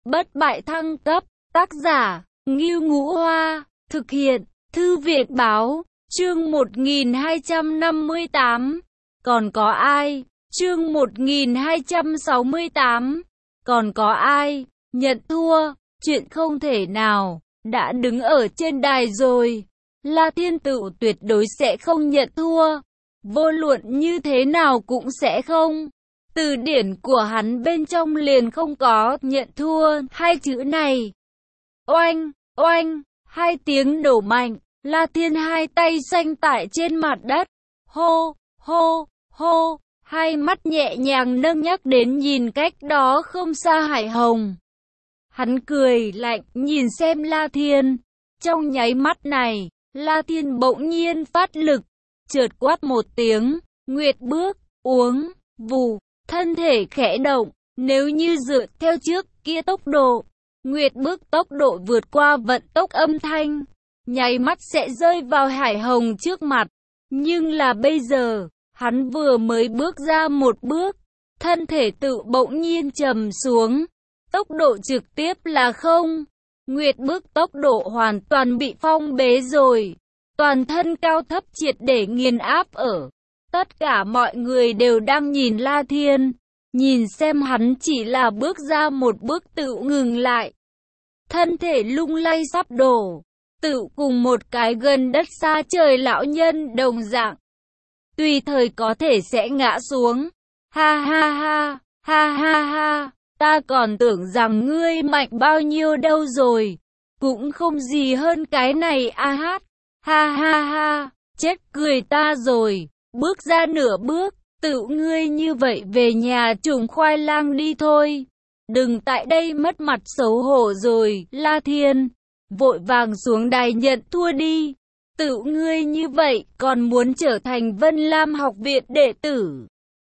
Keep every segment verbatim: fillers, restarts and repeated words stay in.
bất bại thăng cấp, tác giả, Ngưu Ngũ Hoa, thực hiện, Thư viện Báo, chương một nghìn hai trăm năm mươi tám, còn có ai, chương một nghìn hai trăm sáu mươi tám, còn có ai, nhận thua, chuyện không thể nào, đã đứng ở trên đài rồi, La Thiên Tự tuyệt đối sẽ không nhận thua, vô luận như thế nào cũng sẽ không. Từ điển của hắn bên trong liền không có nhận thua hai chữ này. Oanh, oanh, hai tiếng nổ mạnh, La Thiên hai tay xanh tại trên mặt đất, hô, hô, hô, hai mắt nhẹ nhàng nâng nhắc đến nhìn cách đó không xa Hải Hồng. Hắn cười lạnh nhìn xem La Thiên, trong nháy mắt này, La Thiên bỗng nhiên phát lực, chợt quát một tiếng, Nguyệt bước, uống, vù, thân thể khẽ động, nếu như dựa theo trước kia tốc độ, Nguyệt bước tốc độ vượt qua vận tốc âm thanh, nháy mắt sẽ rơi vào Hải Hồng trước mặt, nhưng là bây giờ, hắn vừa mới bước ra một bước, thân thể tự bỗng nhiên trầm xuống, tốc độ trực tiếp là không. Nguyệt bước tốc độ hoàn toàn bị phong bế rồi, toàn thân cao thấp triệt để nghiền áp ở. Tất cả mọi người đều đang nhìn La Thiên, nhìn xem hắn chỉ là bước ra một bước tự ngừng lại. Thân thể lung lay sắp đổ, tự cùng một cái gần đất xa trời lão nhân đồng dạng. Tùy thời có thể sẽ ngã xuống. Ha ha ha, ha ha ha, ta còn tưởng rằng ngươi mạnh bao nhiêu đâu rồi. Cũng không gì hơn cái này a hát. Ha ha ha, chết cười ta rồi. Bước ra nửa bước, tự ngươi như vậy về nhà trồng khoai lang đi thôi. Đừng tại đây mất mặt xấu hổ rồi, La Thiên. Vội vàng xuống đài nhận thua đi. Tự ngươi như vậy còn muốn trở thành Vân Lam học viện đệ tử.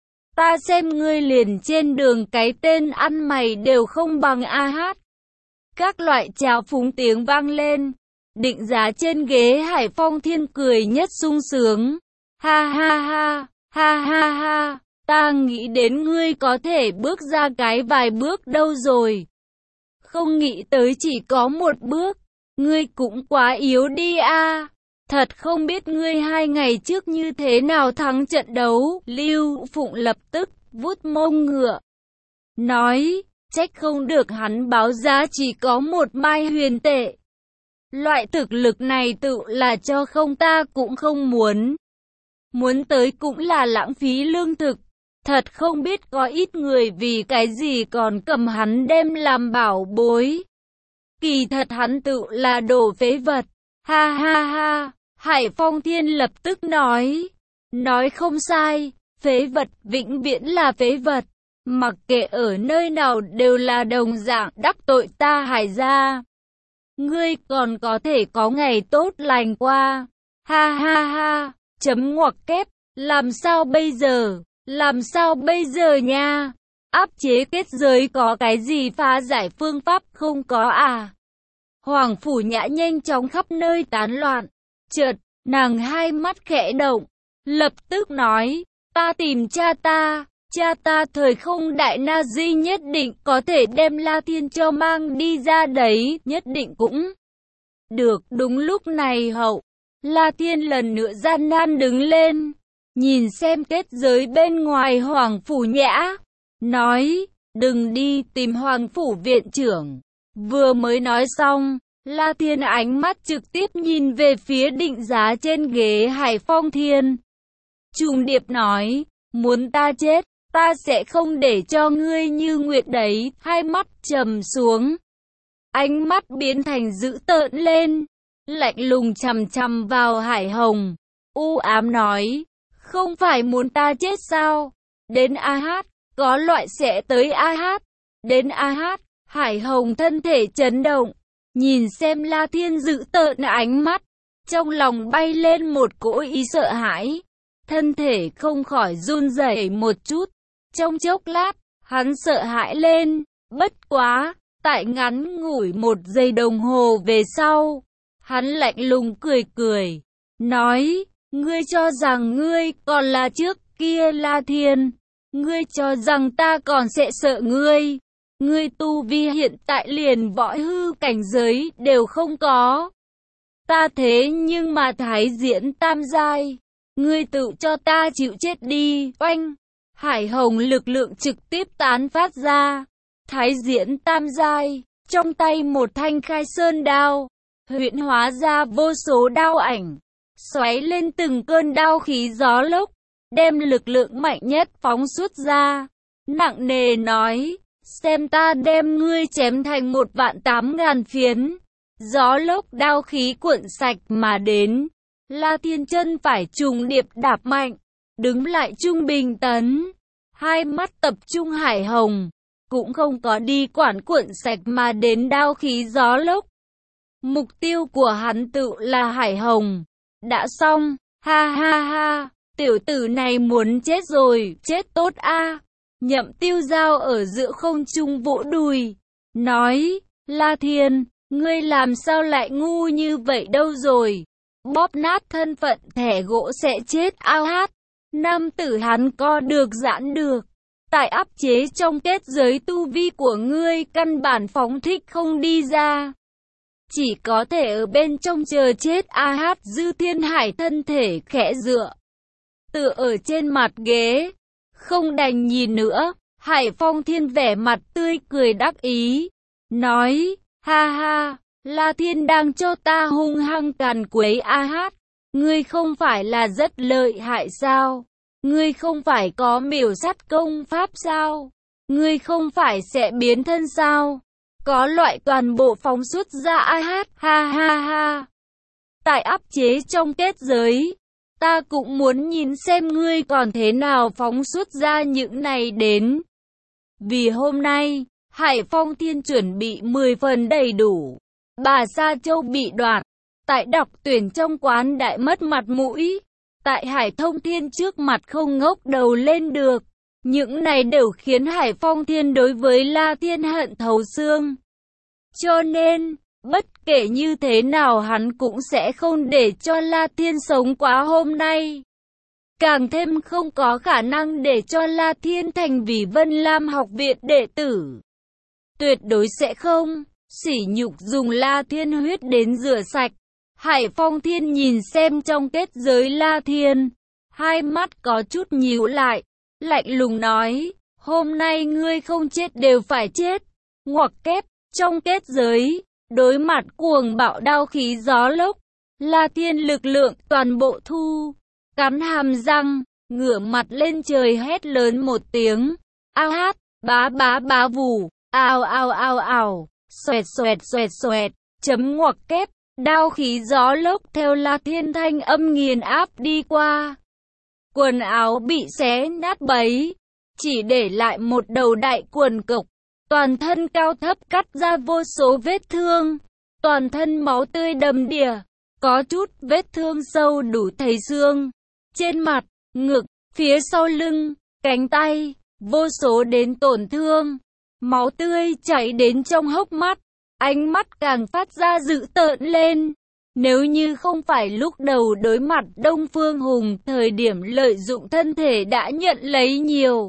Ta xem ngươi liền trên đường cái tên ăn mày đều không bằng a hát. Các loại trào phúng tiếng vang lên. Định giá trên ghế Hải Phong Thiên cười nhất sung sướng. Ha ha ha, ha ha ha, ta nghĩ đến ngươi có thể bước ra cái vài bước đâu rồi. Không nghĩ tới chỉ có một bước, ngươi cũng quá yếu đi a. Thật không biết ngươi hai ngày trước như thế nào thắng trận đấu. Lưu Phụng lập tức vuốt mông ngựa, nói, trách không được hắn báo giá chỉ có một mai huyền tệ. Loại thực lực này tự là cho không ta cũng không muốn. Muốn tới cũng là lãng phí lương thực. Thật không biết có ít người vì cái gì còn cầm hắn đem làm bảo bối. Kỳ thật hắn tự là đồ phế vật. Ha ha ha, Hải Phong Thiên lập tức nói. Nói không sai, phế vật vĩnh viễn là phế vật. Mặc kệ ở nơi nào đều là đồng dạng đắc tội ta Hải gia. Ngươi còn có thể có ngày tốt lành qua. Ha ha ha, chấm ngoặc kép, làm sao bây giờ, làm sao bây giờ nha? Áp chế kết giới có cái gì phá giải phương pháp không có à? Hoàng Phủ Nhã nhanh chóng khắp nơi tán loạn. Chợt, nàng hai mắt khẽ động, lập tức nói, ta tìm cha ta. Cha ta thời không đại na di nhất định có thể đem La Thiên cho mang đi ra đấy, nhất định cũng được. Đúng lúc này hậu, La Thiên lần nữa gian nan đứng lên, nhìn xem kết giới bên ngoài Hoàng Phủ Nhã, nói, đừng đi tìm Hoàng Phủ viện trưởng. Vừa mới nói xong, La Thiên ánh mắt trực tiếp nhìn về phía định giá trên ghế Hải Phong Thiên. Trùng điệp nói, muốn ta chết, ta sẽ không để cho ngươi như nguyệt đấy. Hai mắt trầm xuống, ánh mắt biến thành dữ tợn lên, lạnh lùng chằm chằm vào Hải Hồng, u ám nói, không phải muốn ta chết sao? Đến a hát, có loại sẽ tới a hát. Đến a hát, Hải Hồng thân thể chấn động, nhìn xem La Thiên dữ tợn ánh mắt, trong lòng bay lên một cỗ ý sợ hãi, thân thể không khỏi run rẩy một chút. Trong chốc lát, hắn sợ hãi lên, bất quá, tại ngắn ngủi một giây đồng hồ về sau, hắn lạnh lùng cười cười, nói, ngươi cho rằng ngươi còn là trước kia La Thiên, ngươi cho rằng ta còn sẽ sợ ngươi, ngươi tu vi hiện tại liền võ hư cảnh giới đều không có. Ta thế nhưng mà thái diễn tam giai, ngươi tự cho ta chịu chết đi. Oanh, hải hồng lực lượng trực tiếp tán phát ra. Thái diễn tam giai, trong tay một thanh khai sơn đao, huyễn hóa ra vô số đao ảnh, xoáy lên từng cơn đao khí gió lốc, đem lực lượng mạnh nhất phóng xuất ra. Nặng nề nói, xem ta đem ngươi chém thành một vạn tám ngàn phiến. Gió lốc đao khí cuộn sạch mà đến. La Thiên chân phải trùng điệp đạp mạnh, đứng lại trung bình tấn. Hai mắt tập trung hải hồng, cũng không có đi quản cuộn sạch mà đến đao khí gió lốc. Mục tiêu của hắn tự là hải hồng. Đã xong, ha ha ha, tiểu tử này muốn chết rồi, chết tốt a. Nhậm Tiêu Giao ở giữa không trung vỗ đùi, nói, La Thiên, ngươi làm sao lại ngu như vậy đâu rồi, bóp nát thân phận thẻ gỗ sẽ chết ao hát. Nam tử hắn co được giãn được, tại áp chế trong kết giới tu vi của ngươi căn bản phóng thích không đi ra. Chỉ có thể ở bên trong chờ chết a hát. Dư Thiên Hải thân thể khẽ dựa, tựa ở trên mặt ghế, không đành nhìn nữa. Hải Phong Thiên vẻ mặt tươi cười đắc ý, nói, ha ha, La Thiên đang cho ta hung hăng càn quấy a hát. Ngươi không phải là rất lợi hại sao? Ngươi không phải có miểu sát công pháp sao? Ngươi không phải sẽ biến thân sao? Có loại toàn bộ phóng xuất ra a hát, ha ha ha. Tại áp chế trong kết giới, ta cũng muốn nhìn xem ngươi còn thế nào phóng xuất ra những này đến. Vì hôm nay, Hải Phong Thiên chuẩn bị mười phần đầy đủ. Bà Sa Châu bị đoạt, tại đọc tuyển trong quán đại mất mặt mũi, tại Hải Thông Thiên trước mặt không ngóc đầu lên được. Những này đều khiến Hải Phong Thiên đối với La Thiên hận thấu xương. Cho nên, bất kể như thế nào hắn cũng sẽ không để cho La Thiên sống quá hôm nay. Càng thêm không có khả năng để cho La Thiên thành vì Vân Lam học viện đệ tử. Tuyệt đối sẽ không, sỉ nhục dùng La Thiên huyết đến rửa sạch. Hải Phong Thiên nhìn xem trong kết giới La Thiên, hai mắt có chút nhíu lại, lạnh lùng nói, hôm nay ngươi không chết đều phải chết. Ngoặc kép, trong kết giới, đối mặt cuồng bạo đao khí gió lốc, La Thiên lực lượng toàn bộ thu, cắn hàm răng, ngửa mặt lên trời hét lớn một tiếng, a hát, bá bá bá vù, ào ào ào ào, xoẹt xoẹt xoẹt xoẹt, chấm ngoặc kép, đao khí gió lốc theo La Thiên thanh âm nghiền áp đi qua. Quần áo bị xé nát bấy, chỉ để lại một đầu đại quần cộc, toàn thân cao thấp cắt ra vô số vết thương, toàn thân máu tươi đầm đìa, có chút vết thương sâu đủ thấy xương. Trên mặt, ngực, phía sau lưng, cánh tay, vô số đến tổn thương, máu tươi chảy đến trong hốc mắt, ánh mắt càng phát ra dữ tợn lên. Nếu như không phải lúc đầu đối mặt Đông Phương Hùng thời điểm lợi dụng thân thể đã nhận lấy nhiều.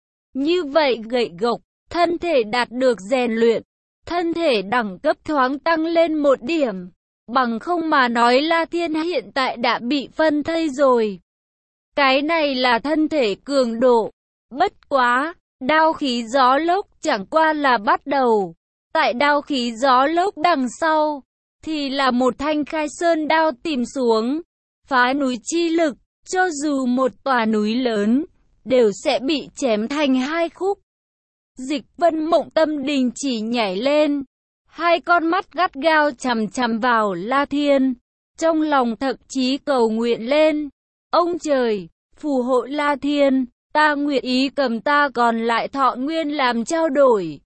Như vậy gậy gộc, thân thể đạt được rèn luyện, thân thể đẳng cấp thoáng tăng lên một điểm. Bằng không mà nói La Thiên hiện tại đã bị phân thây rồi. Cái này là thân thể cường độ. Bất quá, đao khí gió lốc chẳng qua là bắt đầu. Tại đao khí gió lốc đằng sau, thì là một thanh khai sơn đao tìm xuống, phá núi chi lực, cho dù một tòa núi lớn, đều sẽ bị chém thành hai khúc. Dịch Vân Mộng tâm đình chỉ nhảy lên, hai con mắt gắt gao chằm chằm vào La Thiên, trong lòng thậm chí cầu nguyện lên, ông trời, phù hộ La Thiên, ta nguyện ý cầm ta còn lại thọ nguyên làm trao đổi.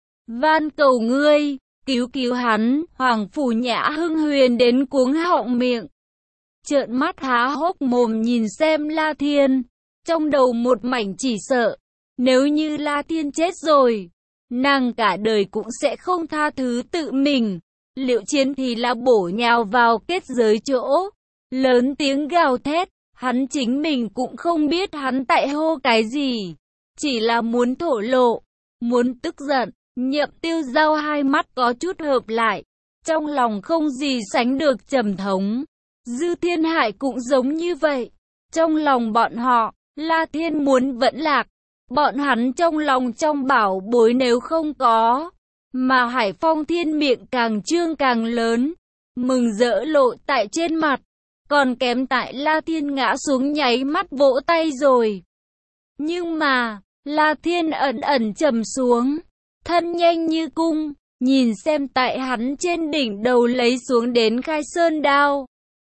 Van cầu ngươi, cứu cứu hắn. Hoàng Phủ Nhã hưng huyền đến cuống họng miệng, trợn mắt há hốc mồm nhìn xem La Thiên, trong đầu một mảnh chỉ sợ, nếu như La Thiên chết rồi, nàng cả đời cũng sẽ không tha thứ tự mình. Liệu Chiến thì là bổ nhào vào kết giới chỗ, lớn tiếng gào thét, hắn chính mình cũng không biết hắn tại hô cái gì, chỉ là muốn thổ lộ, muốn tức giận. Nhậm Tiêu Giao hai mắt có chút hợp lại, trong lòng không gì sánh được trầm thống. Dư Thiên Hải cũng giống như vậy. Trong lòng bọn họ, La Thiên muốn vẫn lạc. Bọn hắn trong lòng trong bảo bối nếu không có. Mà Hải Phong Thiên miệng càng trương càng lớn. Mừng rỡ lộ tại trên mặt. Còn kém tại La Thiên ngã xuống nháy mắt vỗ tay rồi. Nhưng mà, La Thiên ẩn ẩn trầm xuống. Thân nhanh như cung. Nhìn xem tại hắn trên đỉnh đầu lấy xuống đến khai sơn đao.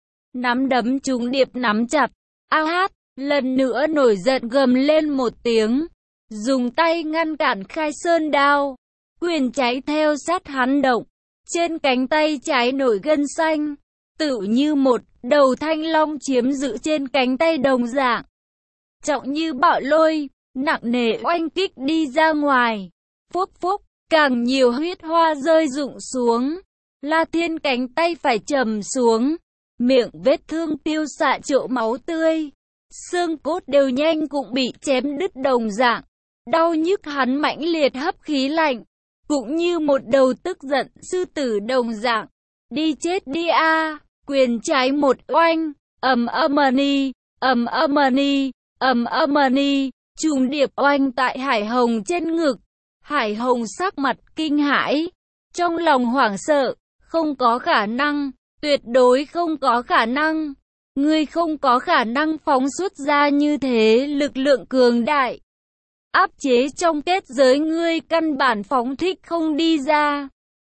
Nắm đấm trúng điệp nắm chặt. A hát, lần nữa nổi giận gầm lên một tiếng. Dùng tay ngăn cản khai sơn đao. Quyền trái theo sát hắn động. Trên cánh tay trái nổi gân xanh. Tự như một đầu thanh long chiếm giữ trên cánh tay đồng dạng. Trọng như bạo lôi, nặng nề oanh kích đi ra ngoài. Phúc phúc. Càng nhiều huyết hoa rơi rụng xuống. La Thiên cánh tay phải trầm xuống. Miệng vết thương tiêu xạ chỗ máu tươi. Xương cốt đều nhanh cũng bị chém đứt đồng dạng. Đau nhức hắn mãnh liệt hấp khí lạnh. Cũng như một đầu tức giận sư tử đồng dạng. Đi chết đi a. Quyền trái một oanh. Ầm âm-ni, ầm âm-ni, ầm âm-ni. Trùng điệp oanh tại Hải Hồng trên ngực. Hải Hồng sắc mặt kinh hãi, trong lòng hoảng sợ, không có khả năng, tuyệt đối không có khả năng. Ngươi không có khả năng phóng xuất ra như thế lực lượng cường đại. Áp chế trong kết giới ngươi căn bản phóng thích không đi ra.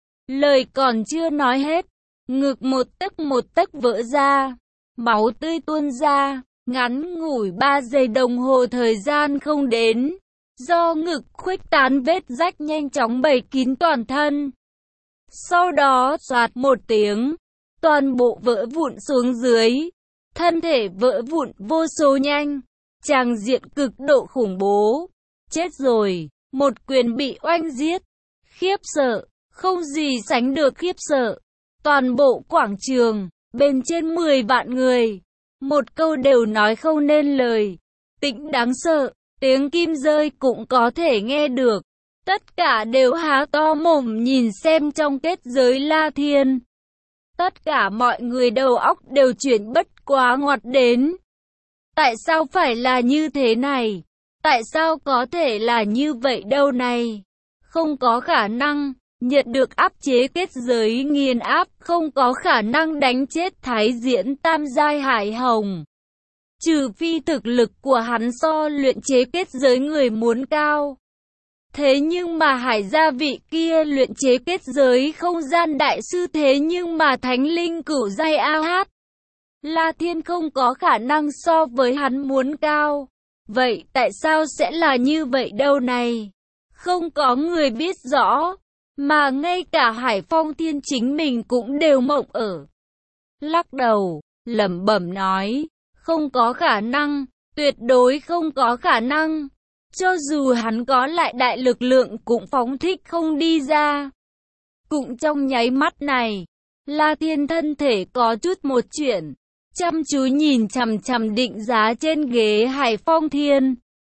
Lời còn chưa nói hết, ngực một tấc một tấc vỡ ra, máu tươi tuôn ra, ngắn ngủi ba giây đồng hồ thời gian không đến. Do ngực khuếch tán vết rách nhanh chóng bầy kín toàn thân. Sau đó xoạt một tiếng, toàn bộ vỡ vụn xuống dưới. Thân thể vỡ vụn vô số nhanh. Tràng diện cực độ khủng bố. Chết rồi, một quyền bị oanh giết. Khiếp sợ, không gì sánh được khiếp sợ. Toàn bộ quảng trường, bên trên mười vạn người. Một câu đều nói không nên lời. Tĩnh đáng sợ. Tiếng kim rơi cũng có thể nghe được. Tất cả đều há to mồm nhìn xem trong kết giới La Thiên. Tất cả mọi người đầu óc đều chuyển bất quá ngoặt đến. Tại sao phải là như thế này? Tại sao có thể là như vậy đâu này? Không có khả năng. Nhận được áp chế kết giới nghiền áp, không có khả năng đánh chết Thái Diễn tam giai Hải Hồng. Trừ phi thực lực của hắn so luyện chế kết giới người muốn cao. Thế nhưng mà Hải gia vị kia luyện chế kết giới không gian đại sư thế nhưng mà thánh linh cửu giai a hát. La Thiên không có khả năng so với hắn muốn cao. Vậy tại sao sẽ là như vậy đâu này? Không có người biết rõ. Mà ngay cả Hải Phong Thiên chính mình cũng đều mộng ở. Lắc đầu, lẩm bẩm nói. Không có khả năng, tuyệt đối không có khả năng. Cho dù hắn có lại đại lực lượng cũng phóng thích không đi ra. Cũng trong nháy mắt này, La Thiên thân thể có chút một chuyện. Chăm chú nhìn chằm chằm định giá trên ghế Hải Phong Thiên.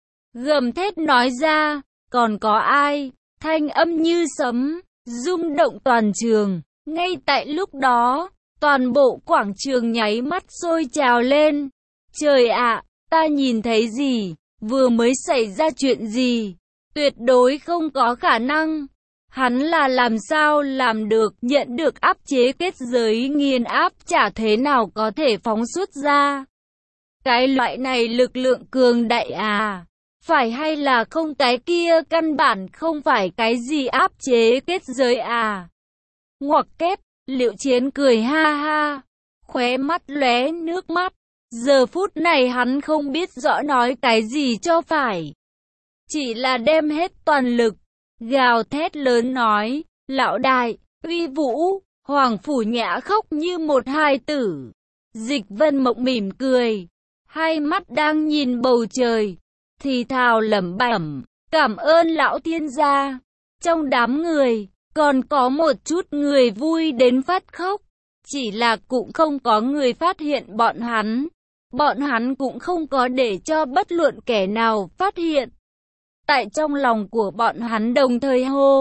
Gầm thét nói ra, còn có ai? Thanh âm như sấm, rung động toàn trường. Ngay tại lúc đó, toàn bộ quảng trường nháy mắt sôi trào lên. Trời ạ, ta nhìn thấy gì? Vừa mới xảy ra chuyện gì? Tuyệt đối không có khả năng. Hắn là làm sao làm được, nhận được áp chế kết giới nghiền áp chả thế nào có thể phóng xuất ra. Cái loại này lực lượng cường đại à? Phải hay là không, cái kia căn bản không phải cái gì áp chế kết giới à? Ngoặc kép, Liệu Chiến cười ha ha, khóe mắt lóe nước mắt. Giờ phút này hắn không biết rõ nói cái gì cho phải. Chỉ là đem hết toàn lực, gào thét lớn nói, lão đại, uy vũ, Hoàng Phủ Nhã khóc như một hài tử. Dịch Vân Mộng mỉm cười, hai mắt đang nhìn bầu trời, thì thào lẩm bẩm, cảm ơn lão thiên gia. Trong đám người, còn có một chút người vui đến phát khóc, chỉ là cũng không có người phát hiện bọn hắn. Bọn hắn cũng không có để cho bất luận kẻ nào phát hiện. Tại trong lòng của bọn hắn đồng thời hô,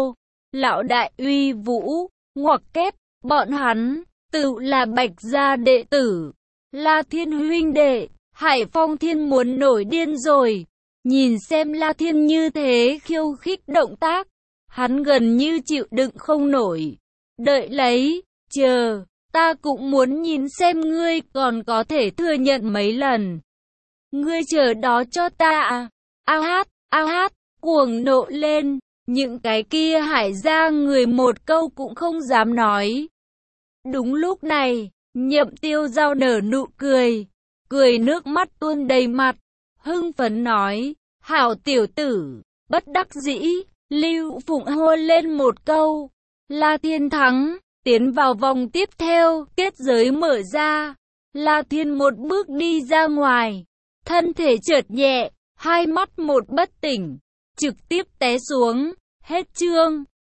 Lão đại uy vũ, ngoặc kép, bọn hắn, tự là Bạch gia đệ tử. La Thiên huynh đệ, Hải Phong Thiên muốn nổi điên rồi. Nhìn xem La Thiên như thế khiêu khích động tác, hắn gần như chịu đựng không nổi. Đợi lấy, chờ, ta cũng muốn nhìn xem ngươi còn có thể thừa nhận mấy lần. Ngươi chờ đó cho ta à? A hát, a hát, cuồng nộ lên, những cái kia Hải gia người một câu cũng không dám nói. Đúng lúc này, Nhậm Tiêu Giao nở nụ cười, cười nước mắt tuôn đầy mặt, hưng phấn nói, hảo tiểu tử, bất đắc dĩ, Lưu Phụng hô lên một câu, La Thiên thắng, tiến vào vòng tiếp theo, kết giới mở ra, La Thiên một bước đi ra ngoài, thân thể chợt nhẹ, hai mắt một bất tỉnh, trực tiếp té xuống, hết chương.